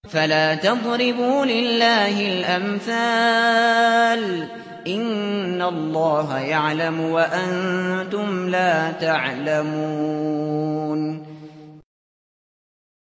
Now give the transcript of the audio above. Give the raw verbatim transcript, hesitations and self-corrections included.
فَلَا تَضْرِبُوا لِلَّهِ الْأَمْثَالَ ۚ إِنَّ اللَّهَ يَعْلَمُ وَأَنتُمْ لَا تَعْلَمُونَ